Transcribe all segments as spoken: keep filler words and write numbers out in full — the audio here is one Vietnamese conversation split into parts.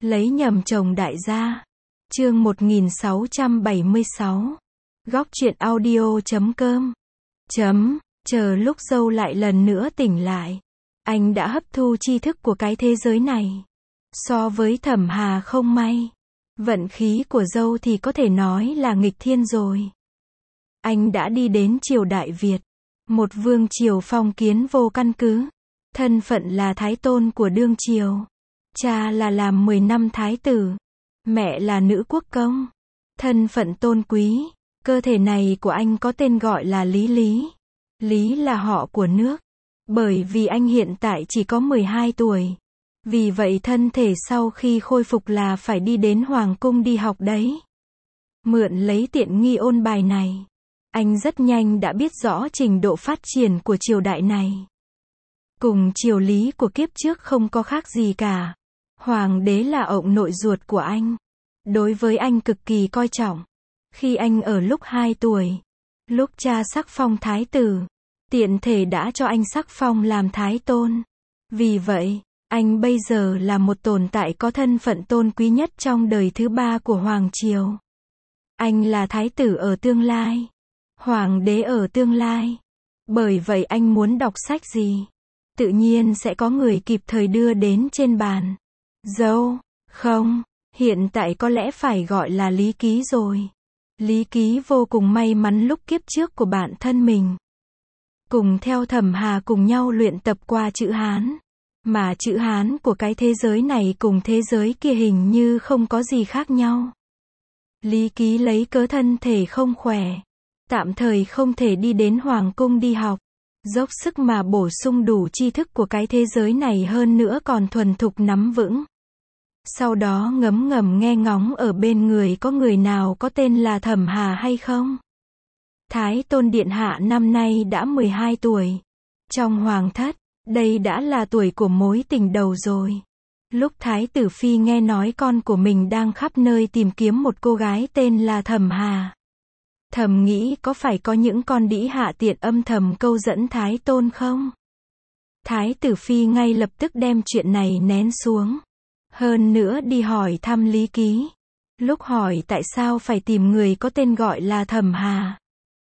Lấy nhầm chồng đại gia. Chương một nghìn sáu trăm bảy mươi sáu. Góc truyện audio chấm com. Chấm, chờ lúc dâu lại lần nữa tỉnh lại. Anh đã hấp thu tri thức của cái thế giới này. So với Thẩm Hà không may. Vận khí của dâu thì có thể nói là nghịch thiên rồi. Anh đã đi đến triều Đại Việt. Một vương triều phong kiến vô căn cứ. Thân phận là thái tôn của đương triều. Cha là làm mười năm thái tử. Mẹ là nữ quốc công. Thân phận tôn quý. Cơ thể này của anh có tên gọi là Lý Lý. Lý là họ của nước. Bởi vì anh hiện tại chỉ có mười hai tuổi. Vì vậy thân thể sau khi khôi phục là phải đi đến hoàng cung đi học đấy. Mượn lấy tiện nghi ôn bài này. Anh rất nhanh đã biết rõ trình độ phát triển của triều đại này. Cùng triều Lý của kiếp trước không có khác gì cả. Hoàng đế là ông nội ruột của anh. Đối với anh cực kỳ coi trọng. Khi anh ở lúc hai tuổi, lúc cha sắc phong thái tử, tiện thể đã cho anh sắc phong làm thái tôn. Vì vậy, anh bây giờ là một tồn tại có thân phận tôn quý nhất trong đời thứ ba của Hoàng triều. Anh là thái tử ở tương lai. Hoàng đế ở tương lai. Bởi vậy anh muốn đọc sách gì, tự nhiên sẽ có người kịp thời đưa đến trên bàn. Dâu, không, hiện tại có lẽ phải gọi là Lý Ký rồi. Lý Ký vô cùng may mắn lúc kiếp trước của bản thân mình. Cùng theo Thẩm Hà cùng nhau luyện tập qua chữ Hán. Mà chữ Hán của cái thế giới này cùng thế giới kia hình như không có gì khác nhau. Lý Ký lấy cớ thân thể không khỏe. Tạm thời không thể đi đến hoàng cung đi học. Dốc sức mà bổ sung đủ tri thức của cái thế giới này hơn nữa còn thuần thục nắm vững. Sau đó ngấm ngầm nghe ngóng ở bên người có người nào có tên là Thẩm Hà hay không. Thái tôn điện hạ năm nay đã mười hai tuổi. Trong hoàng thất, đây đã là tuổi của mối tình đầu rồi. Lúc Thái tử Phi nghe nói con của mình đang khắp nơi tìm kiếm một cô gái tên là Thẩm Hà. Thầm nghĩ có phải có những con đĩ hạ tiện âm thầm câu dẫn Thái tôn không? Thái tử Phi ngay lập tức đem chuyện này nén xuống. Hơn nữa đi hỏi thăm Lý Ký. Lúc hỏi tại sao phải tìm người có tên gọi là Thẩm Hà.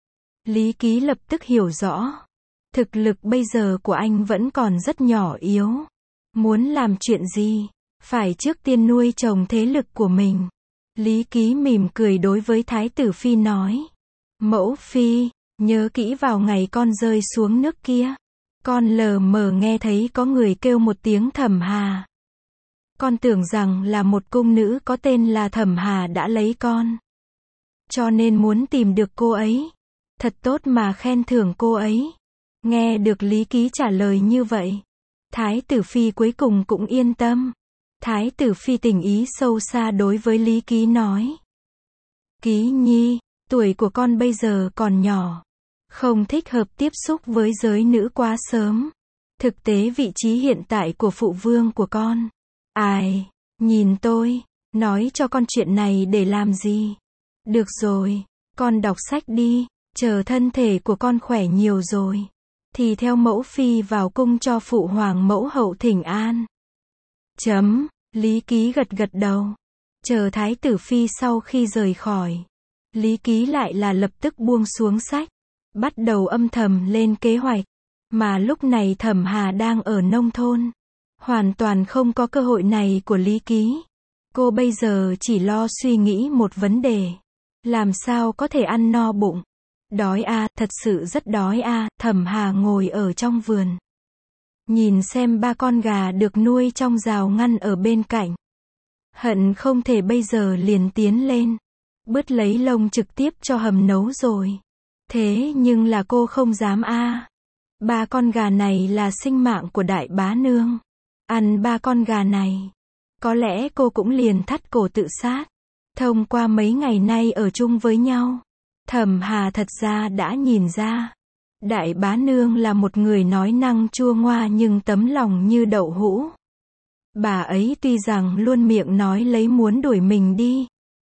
Lý Ký lập tức hiểu rõ. Thực lực bây giờ của anh vẫn còn rất nhỏ yếu. Muốn làm chuyện gì, phải trước tiên nuôi trồng thế lực của mình. Lý Ký mỉm cười đối với Thái tử Phi nói. Mẫu Phi, nhớ kỹ vào ngày con rơi xuống nước kia. Con lờ mờ nghe thấy có người kêu một tiếng Thẩm Hà. Con tưởng rằng là một cung nữ có tên là Thẩm Hà đã lấy con. Cho nên muốn tìm được cô ấy. Thật tốt mà khen thưởng cô ấy. Nghe được Lý Ký trả lời như vậy. Thái tử Phi cuối cùng cũng yên tâm. Thái tử Phi tình ý sâu xa đối với Lý Ký nói. Ký nhi, tuổi của con bây giờ còn nhỏ. Không thích hợp tiếp xúc với giới nữ quá sớm. Thực tế vị trí hiện tại của phụ vương của con. Ai, nhìn tôi, nói cho con chuyện này để làm gì? Được rồi, con đọc sách đi, chờ thân thể của con khỏe nhiều rồi. Thì theo mẫu phi vào cung cho phụ hoàng mẫu hậu thỉnh an. Chấm, Lý Ký gật gật đầu. Chờ Thái tử Phi sau khi rời khỏi. Lý Ký lại là lập tức buông xuống sách. Bắt đầu âm thầm lên kế hoạch. Mà lúc này Thẩm Hà đang ở nông thôn. Hoàn toàn không có cơ hội này của Lý Ký. Cô bây giờ chỉ lo suy nghĩ một vấn đề. Làm sao có thể ăn no bụng. Đói a, à, thật sự rất đói a. À. Thẩm Hà ngồi ở trong vườn. Nhìn xem ba con gà được nuôi trong rào ngăn ở bên cạnh. Hận không thể bây giờ liền tiến lên. Bứt lấy lông trực tiếp cho hầm nấu rồi. Thế nhưng là cô không dám a. À. Ba con gà này là sinh mạng của đại bá nương. Ăn ba con gà này. Có lẽ cô cũng liền thắt cổ tự sát. Thông qua mấy ngày nay ở chung với nhau. Thẩm Hà thật ra đã nhìn ra. Đại bá nương là một người nói năng chua ngoa nhưng tấm lòng như đậu hũ. Bà ấy tuy rằng luôn miệng nói lấy muốn đuổi mình đi.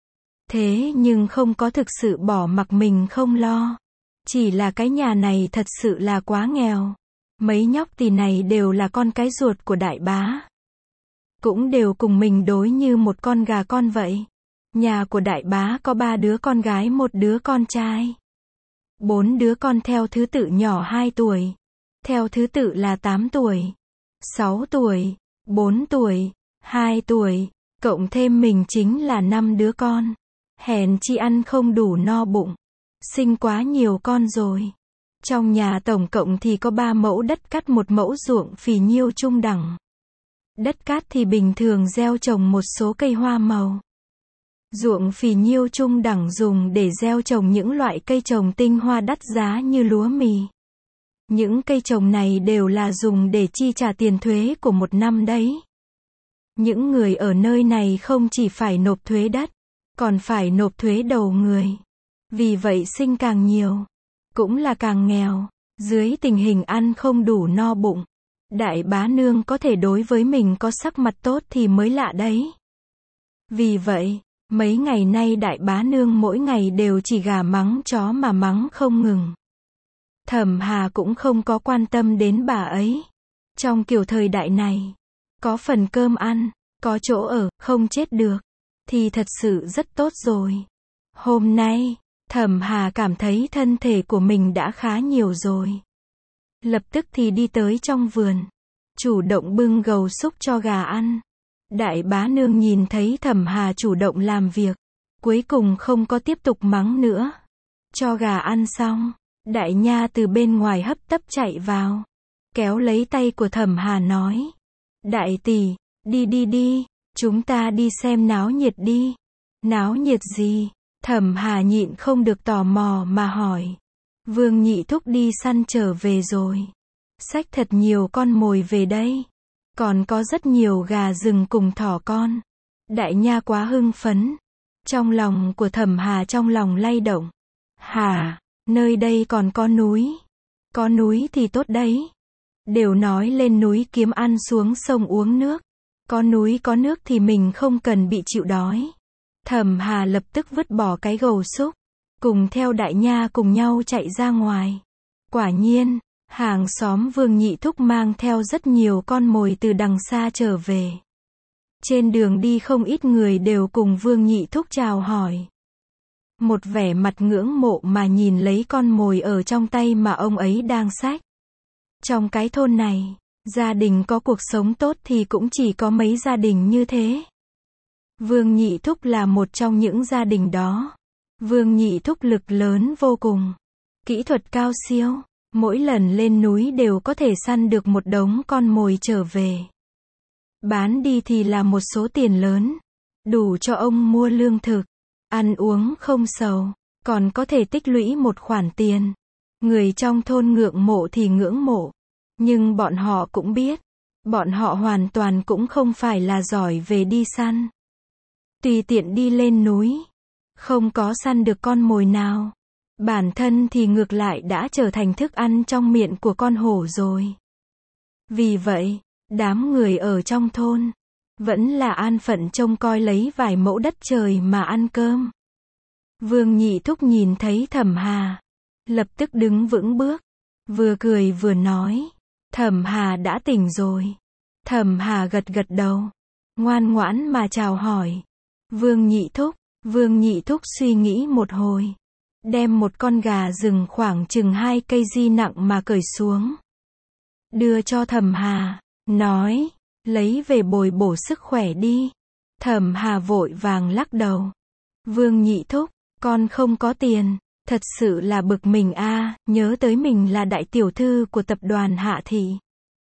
Thế nhưng không có thực sự bỏ mặc mình không lo. Chỉ là cái nhà này thật sự là quá nghèo. Mấy nhóc tỳ này đều là con cái ruột của đại bá. cũng đều cùng mình đối như một con gà con vậy. Nhà của đại bá có ba đứa con gái một đứa con trai. Bốn đứa con theo thứ tự nhỏ hai tuổi. Theo thứ tự là tám tuổi, sáu tuổi, bốn tuổi, hai tuổi, cộng thêm mình chính là năm đứa con. Hèn chi ăn không đủ no bụng. Sinh quá nhiều con rồi. Trong nhà tổng cộng thì có ba mẫu đất cát một mẫu ruộng phì nhiêu trung đẳng. Đất cát thì bình thường gieo trồng một số cây hoa màu. Ruộng phì nhiêu trung đẳng dùng để gieo trồng những loại cây trồng tinh hoa đắt giá như lúa mì. Những cây trồng này đều là dùng để chi trả tiền thuế của một năm đấy. Những người ở nơi này không chỉ phải nộp thuế đất, còn phải nộp thuế đầu người. Vì vậy sinh càng nhiều, cũng là càng nghèo. Dưới tình hình ăn không đủ no bụng, đại bá nương có thể đối với mình có sắc mặt tốt thì mới lạ đấy. Vì vậy, mấy ngày nay đại bá nương mỗi ngày đều chỉ gà mắng chó mà mắng không ngừng. Thẩm Hà cũng không có quan tâm đến bà ấy. Trong kiểu thời đại này, có phần cơm ăn, có chỗ ở, không chết được, thì thật sự rất tốt rồi. Hôm nay, Thẩm Hà cảm thấy thân thể của mình đã khá nhiều rồi. Lập tức thì đi tới trong vườn, chủ động bưng gầu súp cho gà ăn. Đại bá nương nhìn thấy Thẩm Hà chủ động làm việc, cuối cùng không có tiếp tục mắng nữa. Cho gà ăn xong, đại nha từ bên ngoài hấp tấp chạy vào, kéo lấy tay của Thẩm Hà nói: Đại tỷ, đi đi đi, chúng ta đi xem náo nhiệt đi. Náo nhiệt gì? Thẩm Hà nhịn không được tò mò mà hỏi. Vương Nhị Thúc đi săn trở về rồi. Xách thật nhiều con mồi về đây. Còn có rất nhiều gà rừng cùng thỏ con. Đại nha quá hưng phấn. Trong lòng của Thẩm Hà trong lòng lay động. Hả? Nơi đây còn có núi. Có núi thì tốt đấy. Đều nói lên núi kiếm ăn xuống sông uống nước. Có núi có nước thì mình không cần bị chịu đói. Thẩm Hà lập tức vứt bỏ cái gầu súp, cùng theo đại nha cùng nhau chạy ra ngoài. Quả nhiên, hàng xóm Vương Nhị Thúc mang theo rất nhiều con mồi từ đằng xa trở về. Trên đường đi không ít người đều cùng Vương Nhị Thúc chào hỏi. Một vẻ mặt ngưỡng mộ mà nhìn lấy con mồi ở trong tay mà ông ấy đang xách. Trong cái thôn này, gia đình có cuộc sống tốt thì cũng chỉ có mấy gia đình như thế. Vương Nhị Thúc là một trong những gia đình đó. Vương Nhị Thúc lực lớn vô cùng, kỹ thuật cao siêu, mỗi lần lên núi đều có thể săn được một đống con mồi trở về. Bán đi thì là một số tiền lớn, đủ cho ông mua lương thực, ăn uống không sầu, còn có thể tích lũy một khoản tiền. Người trong thôn ngưỡng mộ thì ngưỡng mộ, nhưng bọn họ cũng biết, bọn họ hoàn toàn cũng không phải là giỏi về đi săn. Tùy tiện đi lên núi, không có săn được con mồi nào. Bản thân thì ngược lại đã trở thành thức ăn trong miệng của con hổ rồi. Vì vậy, đám người ở trong thôn, vẫn là an phận trông coi lấy vài mẫu đất trời mà ăn cơm. Vương Nhị Thúc nhìn thấy Thẩm Hà, lập tức đứng vững bước, vừa cười vừa nói, Thẩm Hà đã tỉnh rồi. Thẩm Hà gật gật đầu, ngoan ngoãn mà chào hỏi. Vương Nhị Thúc, Vương Nhị Thúc suy nghĩ một hồi, đem một con gà rừng khoảng chừng hai cây di nặng mà cởi xuống, đưa cho Thẩm Hà, nói, lấy về bồi bổ sức khỏe đi. Thẩm Hà vội vàng lắc đầu. Vương Nhị Thúc, con không có tiền, thật sự là bực mình a, à, nhớ tới mình là đại tiểu thư của tập đoàn Hạ Thị.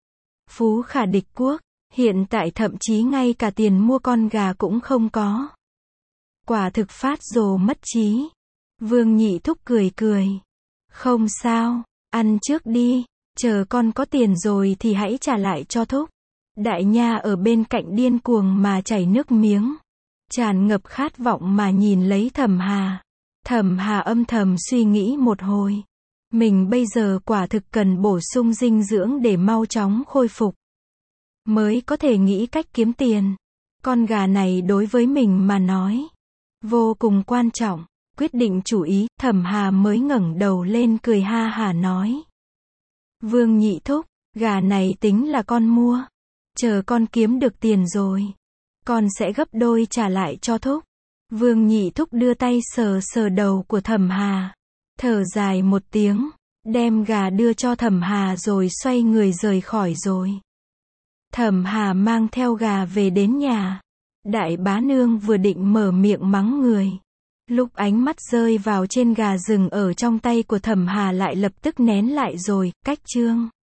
Phú khả địch quốc, hiện tại thậm chí ngay cả tiền mua con gà cũng không có. Quả thực phát rồ mất trí. Vương Nhị Thúc cười cười. Không sao, ăn trước đi, chờ con có tiền rồi thì hãy trả lại cho Thúc. Đại nha ở bên cạnh điên cuồng mà chảy nước miếng, tràn ngập khát vọng mà nhìn lấy Thẩm Hà. Thẩm Hà âm thầm suy nghĩ một hồi. Mình bây giờ quả thực cần bổ sung dinh dưỡng để mau chóng khôi phục, mới có thể nghĩ cách kiếm tiền. Con gà này đối với mình mà nói, vô cùng quan trọng. Quyết định chủ ý, Thẩm Hà mới ngẩng đầu lên cười ha hả nói. Vương Nhị Thúc, gà này tính là con mua. Chờ con kiếm được tiền rồi, con sẽ gấp đôi trả lại cho thúc. Vương Nhị Thúc đưa tay sờ sờ đầu của Thẩm Hà, thở dài một tiếng, đem gà đưa cho Thẩm Hà rồi xoay người rời khỏi rồi. Thẩm Hà mang theo gà về đến nhà. Đại bá nương vừa định mở miệng mắng người, lúc ánh mắt rơi vào trên gà rừng ở trong tay của Thẩm Hà lại lập tức nén lại rồi, cách chương.